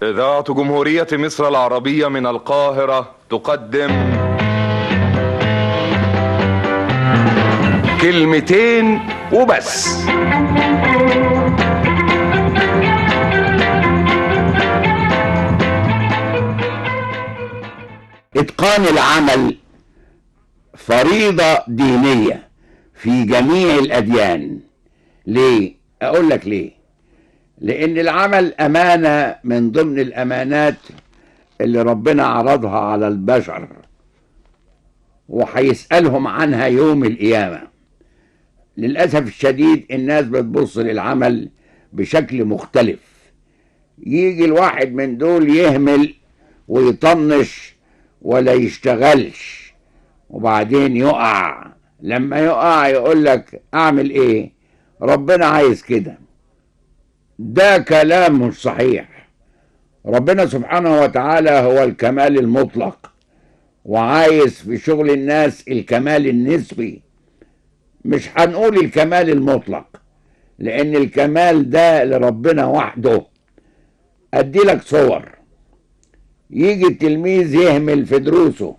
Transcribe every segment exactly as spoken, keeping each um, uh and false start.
إذاعة جمهورية مصر العربية من القاهرة تقدم كلمتين وبس. إتقان العمل فريضة دينية في جميع الأديان. ليه؟ أقول لك ليه. لأن العمل أمانة من ضمن الأمانات اللي ربنا عرضها على البشر، وهيسألهم عنها يوم القيامة. للأسف الشديد الناس بتبص للعمل بشكل مختلف. يجي الواحد من دول يهمل ويطنش ولا يشتغلش، وبعدين يقع. لما يقع يقول لك اعمل ايه؟ ربنا عايز كده. ده كلام مش صحيح. ربنا سبحانه وتعالى هو الكمال المطلق، وعايز في شغل الناس الكمال النسبي. مش هنقول الكمال المطلق، لان الكمال ده لربنا وحده. ادي لك صور. يجي التلميذ يهمل في دروسه،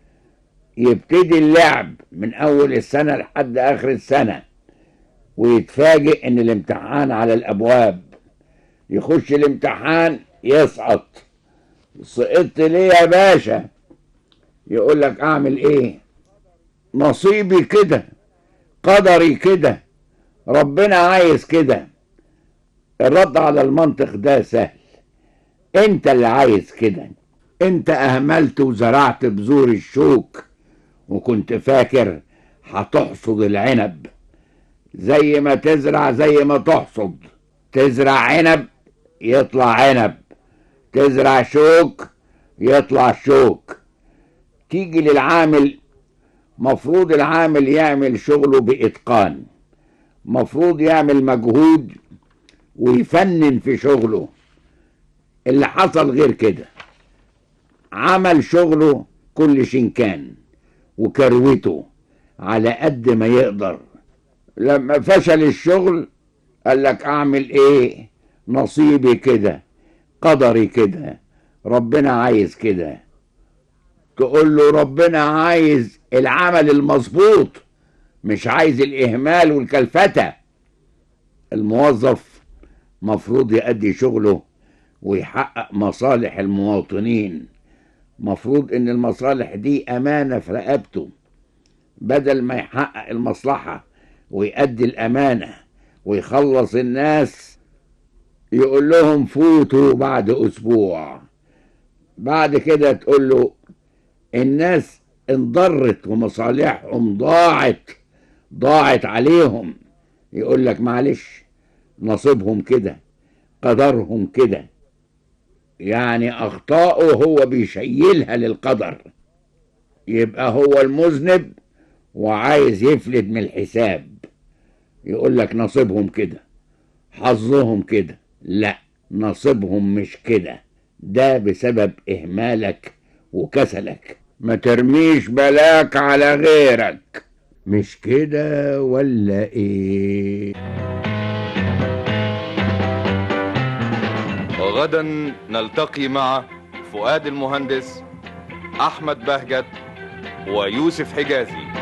يبتدي اللعب من اول السنة لحد اخر السنة، ويتفاجئ ان الامتحان على الابواب. يخش الامتحان يسقط. سقطت ليه يا باشا؟ يقول لك اعمل ايه؟ نصيبي كده، قدري كده، ربنا عايز كده. الرد على المنطق ده سهل. انت اللي عايز كده. انت اهملت وزرعت بذور الشوك، وكنت فاكر هتحصد العنب. زي ما تزرع زي ما تحصد. تزرع عنب يطلع عنب، تزرع شوك يطلع شوك. تيجي للعامل، مفروض العامل يعمل شغله بإتقان، مفروض يعمل مجهود ويفنن في شغله. اللي حصل غير كده، عمل شغله كل شنكان وكروته على قد ما يقدر. لما فشل الشغل قال لك اعمل ايه؟ نصيبي كده، قدري كده، ربنا عايز كده. تقول له ربنا عايز العمل المظبوط، مش عايز الاهمال والكلفتة. الموظف مفروض يؤدي شغله ويحقق مصالح المواطنين. مفروض ان المصالح دي امانة في رقبته. بدل ما يحقق المصلحة ويؤدي الامانة ويخلص الناس، يقول لهم فوتوا بعد اسبوع. بعد كده تقول له الناس انضرت ومصالحهم ضاعت ضاعت عليهم. يقول لك معلش، نصيبهم كده، قدرهم كده. يعني اخطاؤه هو بيشيلها للقدر. يبقى هو المذنب وعايز يفلت من الحساب. يقول لك نصيبهم كده، حظهم كده. لا، نصيبهم مش كده. ده بسبب اهمالك وكسلك. ما ترميش بلاك على غيرك. مش كده ولا ايه؟ وغدا نلتقي مع فؤاد المهندس، أحمد بهجت، ويوسف حجازي.